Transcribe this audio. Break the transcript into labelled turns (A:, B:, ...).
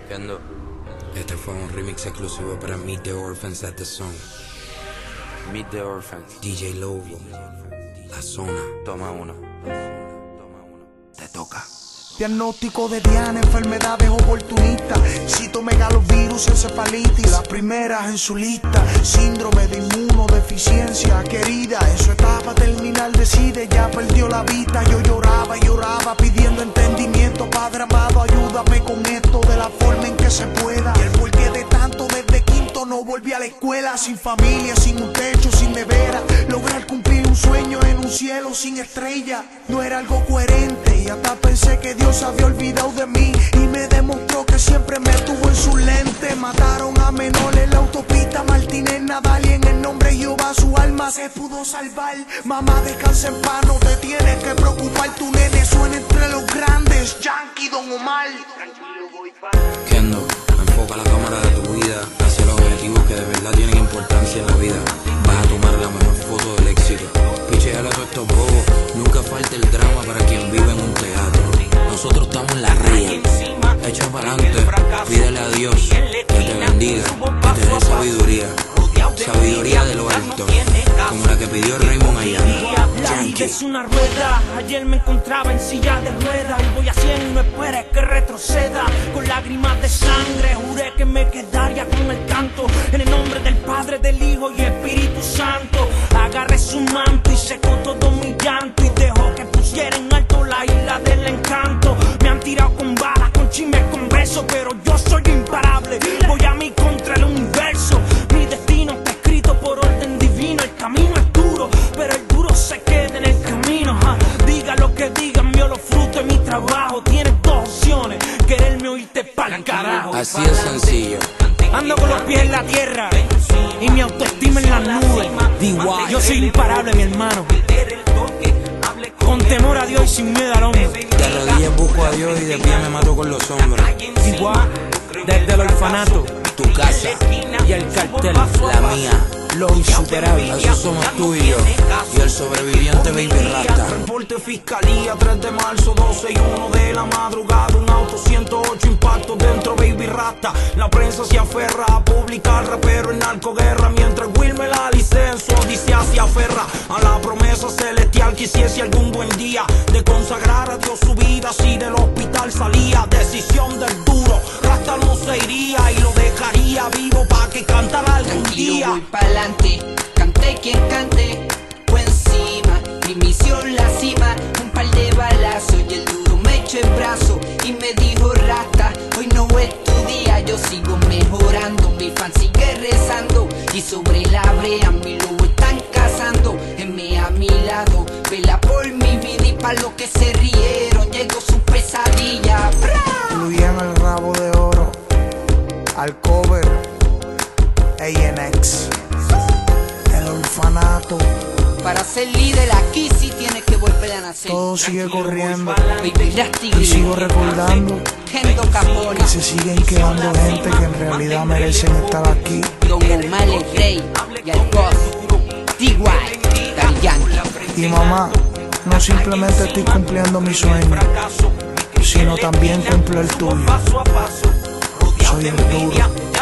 A: Kendo. Este fue un remix exclusivo para Meet the Orphans at the Song. Meet the Orphans. DJ Lobo. La zona. Toma uno. Te toca.
B: Diagnóstico de Diana, enfermedades oportunistas, citomegalovirus, encefalitis, las primeras en su lista, síndrome de inmunodeficiencia, querida, en su etapa terminal decide, ya perdió la vista. Yo lloraba y lloraba pidiendo entendimiento, Padre amado, ayúdame con esto de la forma en que se pueda. Y el porqué de tanto desde quinto no volví a la escuela, sin familia, sin un techo, sin nevera, lograr cumplir un sueño en un cielo sin estrella, no era algo coherente y hasta pensé que Dios había olvidado de mí y me demostró que siempre me tuvo en su lente. Mataron a menores en la autopista Martínez Nadal y en el nombre de Jehová su alma se pudo salvar. Mamá, descansa en paz, no te tienes que preocupar, tu nene suena entre los grandes, Yankee, Don Omar.
A: Kendo, enfoca la cámara de tu vida hacia los objetivos que de verdad tienen importancia en la vida. Vas a tomar la mejor foto del éxito. Picheale a todos estos bobos, nunca falta el drama para quien vive en un teatro. Nosotros estamos en la ría, echa para adelante, pídele a Dios que te bendiga, que te dé sabiduría, sabiduría de lo alto, como la que pidió Raymond Ayala.
C: La vida es una rueda, ayer me encontraba en silla de ruedas y voy a 100 y no esperes que retroceda. Con lágrimas de sangre juré que me quedaría con el canto, en el nombre del Padre, del Hijo y Espíritu Santo. Agarré su manto y secó todo mi llanto y dejó que pusiera en alto la isla del encanto. Me han tirado con balas, con chismes, con besos, pero yo soy imparable, voy a mi contra el universo. Mi destino está escrito por orden divino, el camino es duro, pero el duro se queda en el camino. Diga lo que digan, mío los frutos de mi trabajo. Tienes dos opciones, quererme o irte pa'l carajo.
A: Así es sencillo.
C: Ando con los pies en la tierra y mi autoestima en las nubes. Yo soy imparable, mi hermano, con temor a Dios y sin miedo al hombre.
A: De rodillas busco a Dios y de pie me mato con los hombres.
C: Igual, desde el orfanato,
A: Tu casa
C: y el cartel,
A: la mía,
C: lo insuperable.
A: eso somos tú y yo, y el sobreviviente Baby Rasta.
D: Reporte fiscalía, 3 de marzo, 12 y 1 de la madrugada. Un auto 108 impactos dentro Baby Rasta. La prensa se aferra a publicar rapero en narcoguerra, mientras Wilmer la licencia Odisea se aferra a la promesa celestial. Quisiese algún buen día de consagrar a Dios su vida, si del hospital salía. Decisión del duro, Rasta no se iría y lo dejaría vivo pa' que cantara algún día.
E: Voy pa'lante, cante quien cante, fue encima, mi misión la cima, un par de balazos y el duro me echó el brazo y me dijo Rasta, hoy no es tu día, yo sigo mejorando, mi fan sigue rezando y sobre la brea mi lobo están cazando, M a mi lado, vela por mi vida y pa' los que se rieron, llegó su pesadilla.
B: Fluía en el rabo de oro, al cover, ANX, el orfanato.
E: Para ser líder aquí sí tienes que volver a nacer.
B: Todo sigue corriendo
E: Baby Rasta
B: y sigo recordando
E: Kendo Capone,
B: que se siguen quedando gente que en realidad merecen estar aquí.
E: Don Omar el Rey y el Boss, D.Y. Daddy Yankee.
B: Y mamá, no simplemente estoy cumpliendo mi sueño, sino también cumplo el tuyo. Soy el duro.